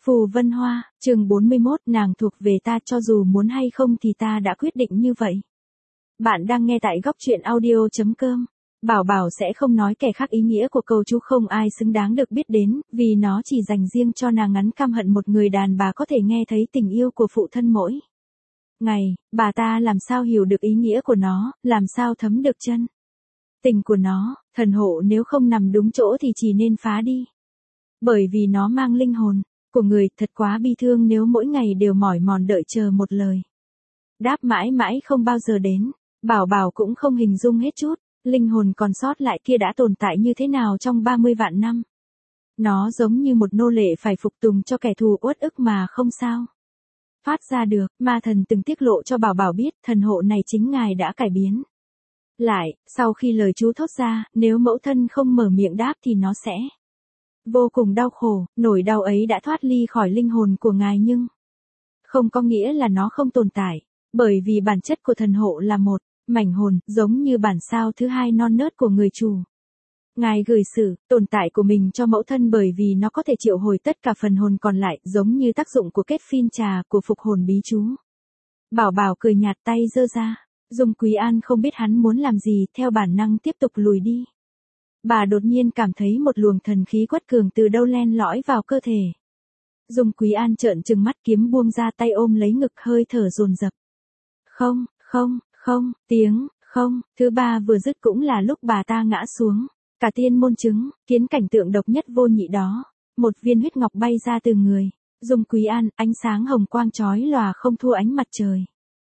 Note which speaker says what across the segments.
Speaker 1: Phù Vân Hoa, chương 41, nàng thuộc về ta cho dù muốn hay không thì ta đã quyết định như vậy. Bạn đang nghe tại góc truyện audio.com. Bảo Bảo sẽ không nói kẻ khác ý nghĩa của câu chú không ai xứng đáng được biết đến, vì nó chỉ dành riêng cho nàng ngắn căm hận một người đàn bà có thể nghe thấy tình yêu của phụ thân mỗi ngày, bà ta làm sao hiểu được ý nghĩa của nó, làm sao thấm được chân tình của nó, thần hộ nếu không nằm đúng chỗ thì chỉ nên phá đi. Bởi vì nó mang linh hồn của người, thật quá bi thương nếu mỗi ngày đều mỏi mòn đợi chờ một lời đáp mãi mãi không bao giờ đến. Bảo Bảo cũng không hình dung hết chút, linh hồn còn sót lại kia đã tồn tại như thế nào trong 30 vạn năm. Nó giống như một nô lệ phải phục tùng cho kẻ thù uất ức mà không sao phát ra được. Ma thần từng tiết lộ cho Bảo Bảo biết thần hộ này chính ngài đã cải biến lại, sau khi lời chú thốt ra, nếu mẫu thân không mở miệng đáp thì nó sẽ vô cùng đau khổ. Nỗi đau ấy đã thoát ly khỏi linh hồn của ngài nhưng không có nghĩa là nó không tồn tại, bởi vì bản chất của thần hộ là một mảnh hồn, giống như bản sao thứ hai non nớt của người chủ. Ngài gửi sự tồn tại của mình cho mẫu thân bởi vì nó có thể triệu hồi tất cả phần hồn còn lại, giống như tác dụng của kết phin trà của phục hồn bí chú. Bảo Bảo cười nhạt, tay giơ ra. Dung Quý An không biết hắn muốn làm gì, theo bản năng tiếp tục lùi đi. Bà đột nhiên cảm thấy một luồng thần khí quất cường từ đâu len lỏi vào cơ thể. Dung Quý An trợn trừng mắt, kiếm buông ra, tay ôm lấy ngực, hơi thở dồn dập. Không, tiếng không thứ ba vừa dứt cũng là lúc bà ta ngã xuống. Cả tiên môn chứng kiến cảnh tượng độc nhất vô nhị đó. Một viên huyết ngọc bay ra từ người Dung Quý An, ánh sáng hồng quang chói lòa không thua ánh mặt trời.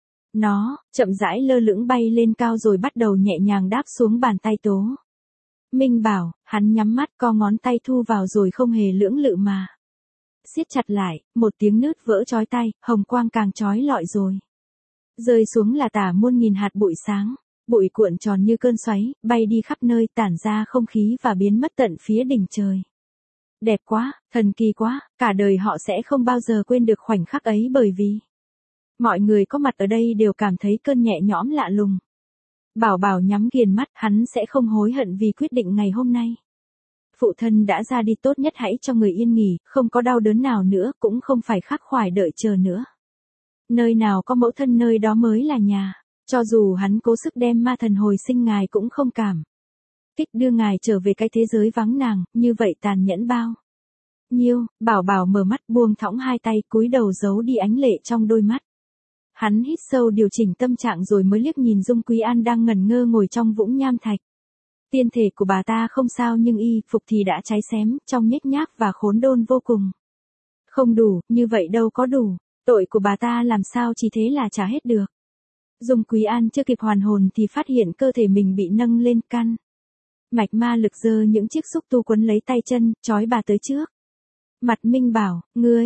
Speaker 1: Nó chậm rãi lơ lửng bay lên cao rồi bắt đầu nhẹ nhàng đáp xuống bàn tay Tố Minh Bảo. Hắn nhắm mắt, co ngón tay thu vào rồi không hề lưỡng lự mà siết chặt lại. Một tiếng nứt vỡ chói tai, hồng quang càng chói lọi rồi rơi xuống là tả muôn nghìn hạt bụi sáng. Bụi cuộn tròn như cơn xoáy, bay đi khắp nơi, tản ra không khí và biến mất tận phía đỉnh trời. Đẹp quá, thần kỳ quá, cả đời họ sẽ không bao giờ quên được khoảnh khắc ấy, bởi vì mọi người có mặt ở đây đều cảm thấy cơn nhẹ nhõm lạ lùng. Bảo Bảo nhắm nghiền mắt, hắn sẽ không hối hận vì quyết định ngày hôm nay. Phụ thân đã ra đi, tốt nhất hãy cho người yên nghỉ, không có đau đớn nào nữa, cũng không phải khắc khoải đợi chờ nữa. Nơi nào có mẫu thân nơi đó mới là nhà. Cho dù hắn cố sức đem ma thần hồi sinh, ngài cũng không cảm kích đưa ngài trở về cái thế giới vắng nàng, như vậy tàn nhẫn bao nhiêu. Bảo Bảo mở mắt, buông thõng hai tay, cúi đầu giấu đi ánh lệ trong đôi mắt. Hắn hít sâu điều chỉnh tâm trạng rồi mới liếc nhìn Dung Quý An đang ngẩn ngơ ngồi trong vũng nham thạch. Tiên thể của bà ta không sao nhưng y phục thì đã cháy xém, trong nhếch nhác và khốn đôn vô cùng. Không đủ, như vậy đâu có đủ. Tội của bà ta làm sao chỉ thế là trả hết được. Dung Quý An chưa kịp hoàn hồn thì phát hiện cơ thể mình bị nâng lên, căn mạch ma lực giơ những chiếc xúc tu quấn lấy tay chân, trói bà tới trước mặt Minh Bảo.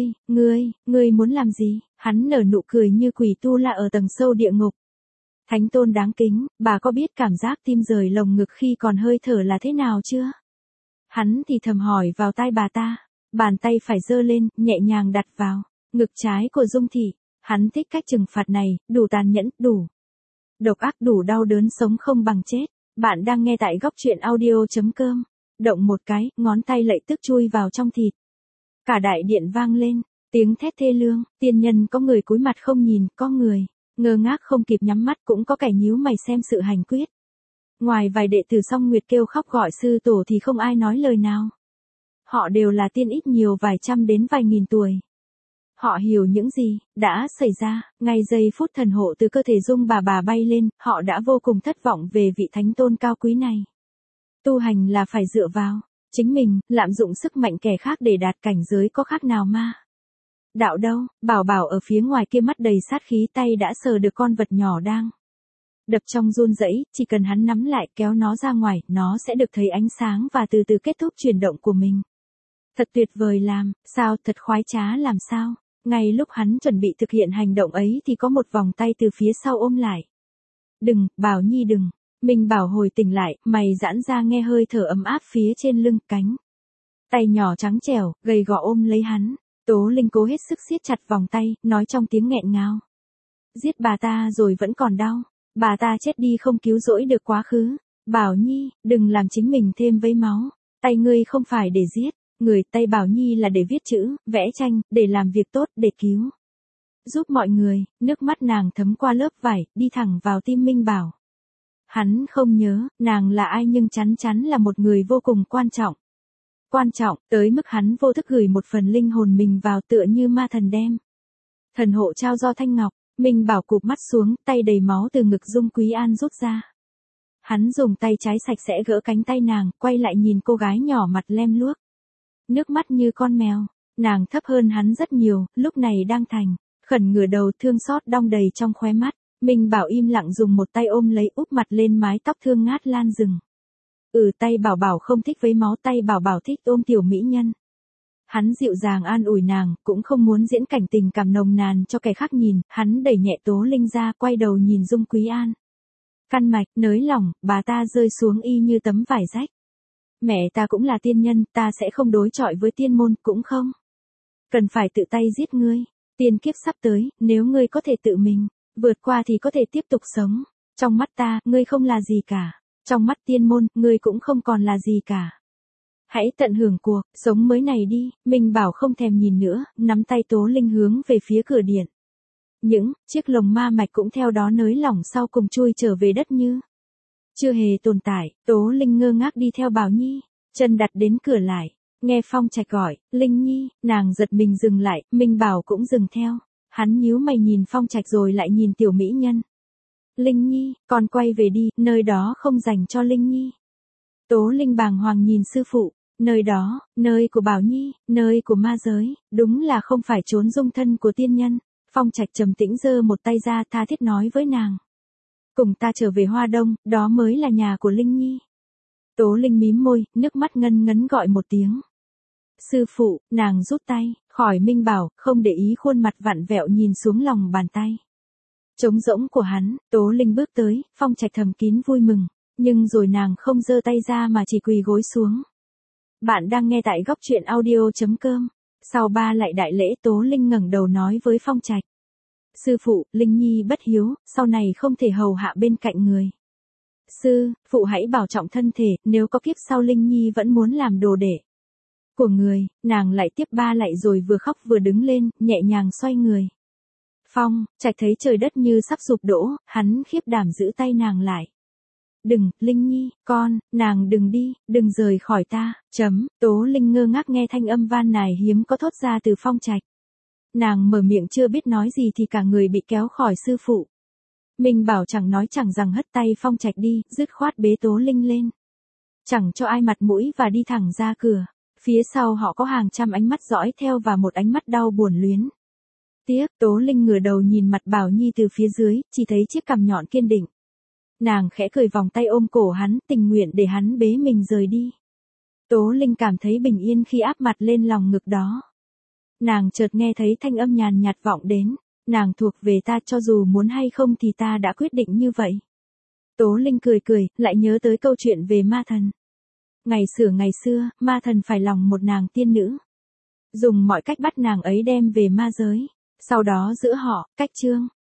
Speaker 1: Ngươi muốn làm gì? Hắn nở nụ cười như quỷ tu la ở tầng sâu địa ngục. Thánh tôn đáng kính, bà có biết cảm giác tim rời lồng ngực khi còn hơi thở là thế nào chưa? Hắn thì thầm hỏi vào tai bà ta. Bàn tay phải giơ lên, nhẹ nhàng đặt vào ngực trái của Dung Thị. Hắn thích cách trừng phạt này, đủ tàn nhẫn, đủ độc ác, đủ đau đớn, sống không bằng chết. Bạn đang nghe tại góc truyện audio.com. Động một cái, ngón tay lập tức chui vào trong thịt. Cả đại điện vang lên tiếng thét thê lương. Tiên nhân có người cúi mặt không nhìn, có người ngơ ngác không kịp nhắm mắt, cũng có kẻ nhíu mày xem sự hành quyết. Ngoài vài đệ tử Song Nguyệt kêu khóc gọi sư tổ thì không ai nói lời nào. Họ đều là tiên, ít nhiều vài trăm đến vài nghìn tuổi. Họ hiểu những gì đã xảy ra. Ngay giây phút thần hộ từ cơ thể Dung bà bay lên, họ đã vô cùng thất vọng về vị thánh tôn cao quý này. Tu hành là phải dựa vào chính mình, lạm dụng sức mạnh kẻ khác để đạt cảnh giới có khác nào ma đạo đâu. Bảo Bảo ở phía ngoài kia mắt đầy sát khí, tay đã sờ được con vật nhỏ đang đập trong run rẩy, chỉ cần hắn nắm lại kéo nó ra ngoài, nó sẽ được thấy ánh sáng và từ từ kết thúc chuyển động của mình. Thật tuyệt vời, làm sao, thật khoái trá làm sao. Ngay lúc hắn chuẩn bị thực hiện hành động ấy thì có một vòng tay từ phía sau ôm lại. Đừng, Bảo Nhi đừng. Minh Bảo hồi tỉnh lại, mày giãn ra, nghe hơi thở ấm áp phía trên lưng, cánh tay nhỏ trắng trẻo, gầy gò ôm lấy hắn. Tố Linh cố hết sức siết chặt vòng tay, nói trong tiếng nghẹn ngào. Giết bà ta rồi vẫn còn đau. Bà ta chết đi không cứu rỗi được quá khứ. Bảo Nhi, đừng làm chính mình thêm vấy máu. Tay ngươi không phải để giết. người tay Bảo Nhi là để viết chữ, vẽ tranh, để làm việc tốt, để cứu giúp mọi người, nước mắt nàng thấm qua lớp vải, đi thẳng vào tim Minh Bảo. Hắn không nhớ, nàng là ai nhưng chắn chắn là một người vô cùng quan trọng. Quan trọng, tới mức hắn vô thức gửi một phần linh hồn mình vào tựa như ma thần đem. Thần hộ trao do Thanh Ngọc, Minh Bảo cụp mắt xuống, tay đầy máu từ ngực Dung Quý An rút ra. Hắn dùng tay trái sạch sẽ gỡ cánh tay nàng, quay lại nhìn cô gái nhỏ mặt lem luốc. Nước mắt như con mèo, nàng thấp hơn hắn rất nhiều, lúc này đang thành khẩn ngửa đầu, thương xót đong đầy trong khóe mắt. Minh Bảo im lặng dùng một tay ôm lấy, úp mặt lên mái tóc thương ngát lan rừng. Tay Bảo Bảo không thích vấy máu, tay Bảo Bảo thích ôm tiểu mỹ nhân. Hắn dịu dàng an ủi nàng, cũng không muốn diễn cảnh tình cảm nồng nàn cho kẻ khác nhìn, hắn đẩy nhẹ Tố Linh ra, quay đầu nhìn Dung Quý An. Căn mạch, nới lỏng, bà ta rơi xuống y như tấm vải rách. Mẹ ta cũng là tiên nhân, ta sẽ không đối chọi với tiên môn, cũng không cần phải tự tay giết ngươi. Tiên kiếp sắp tới, nếu ngươi có thể tự mình vượt qua thì có thể tiếp tục sống. Trong mắt ta, ngươi không là gì cả. Trong mắt tiên môn, ngươi cũng không còn là gì cả. Hãy tận hưởng cuộc sống mới này đi. Minh Bảo không thèm nhìn nữa, nắm tay Tố Linh hướng về phía cửa điện. Những chiếc lồng ma mạch cũng theo đó nới lỏng, sau cùng chui trở về đất như chưa hề tồn tại. Tố Linh ngơ ngác đi theo Bảo Nhi, chân đặt đến cửa lại, nghe Phong Trạch gọi, Linh Nhi, nàng giật mình dừng lại, Minh Bảo cũng dừng theo. Hắn nhíu mày nhìn Phong Trạch rồi lại nhìn tiểu mỹ nhân. Linh Nhi, con quay về đi, nơi đó không dành cho Linh Nhi. Tố Linh bàng hoàng nhìn sư phụ, nơi đó, nơi của Bảo Nhi, nơi của ma giới, đúng là không phải chốn dung thân của tiên nhân. Phong Trạch trầm tĩnh giơ một tay ra, tha thiết nói với nàng. Cùng ta trở về Hoa Đông, đó mới là nhà của Linh Nhi. Tố Linh mím môi, nước mắt ngân ngấn gọi một tiếng. Sư phụ, nàng rút tay khỏi Minh Bảo, không để ý khuôn mặt vặn vẹo nhìn xuống lòng bàn tay trống rỗng của hắn. Tố Linh bước tới, Phong Trạch thầm kín vui mừng, nhưng rồi nàng không giơ tay ra mà chỉ quỳ gối xuống. Bạn đang nghe tại góc truyện audio.com. Sau 3 lạy đại lễ, Tố Linh ngẩng đầu nói với Phong Trạch. Sư phụ, Linh Nhi bất hiếu, sau này không thể hầu hạ bên cạnh người. Sư phụ hãy bảo trọng thân thể, nếu có kiếp sau Linh Nhi vẫn muốn làm đồ đệ của người. Nàng lại tiếp 3 lạy rồi vừa khóc vừa đứng lên, nhẹ nhàng xoay người. Phong Trạch thấy trời đất như sắp sụp đổ, hắn khiếp đảm giữ tay nàng lại. Đừng, Linh Nhi, nàng đừng đi, đừng rời khỏi ta. Tố Linh ngơ ngác nghe thanh âm van nài hiếm có thốt ra từ Phong Trạch. Nàng mở miệng chưa biết nói gì thì cả người bị kéo khỏi sư phụ. Minh Bảo chẳng nói chẳng rằng hất tay Phong Trạch đi, dứt khoát bế Tố Linh lên. Chẳng cho ai mặt mũi và đi thẳng ra cửa. Phía sau họ có hàng trăm ánh mắt dõi theo và một ánh mắt đau buồn luyến tiếc. Tố Linh ngửa đầu nhìn mặt Bảo Nhi từ phía dưới, chỉ thấy chiếc cằm nhọn kiên định. Nàng khẽ cười vòng tay ôm cổ hắn, tình nguyện để hắn bế mình rời đi. Tố Linh cảm thấy bình yên khi áp mặt lên lòng ngực đó. Nàng chợt nghe thấy thanh âm nhàn nhạt vọng đến. Nàng thuộc về ta, cho dù muốn hay không thì ta đã quyết định như vậy. Tố Linh cười cười, lại nhớ tới câu chuyện về ma thần. Ngày xưa, ma thần phải lòng một nàng tiên nữ. Dùng mọi cách bắt nàng ấy đem về ma giới. Sau đó giữa họ, cách chương.